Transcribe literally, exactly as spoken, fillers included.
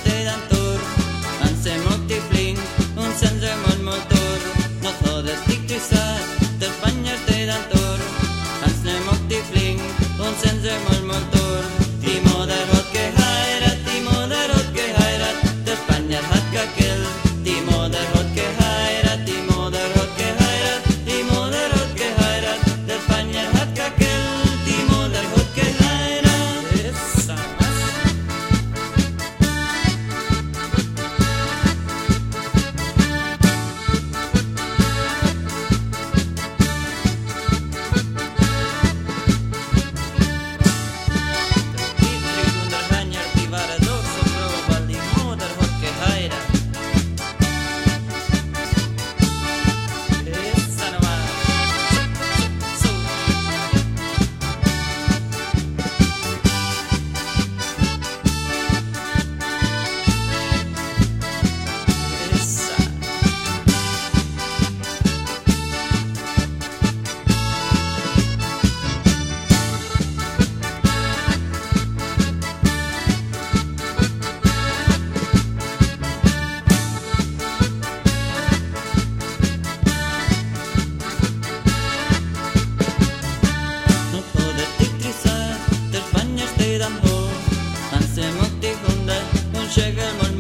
stedan tor, han se mokti fling, un sense mol motor, no thodet tiktisa, der Spanier stedan tor, han se mokti fling, un sense mol motor, die moder hot geheirat, die moder hot geheirat, der Spanier hat kakel, die moder hot geheirat, die moder hot geheirat, die moder hot geheirat, der Spanier hat kakel, die moder hot geheirat. Essa Stedan ho, han se mokti hundar, un kägel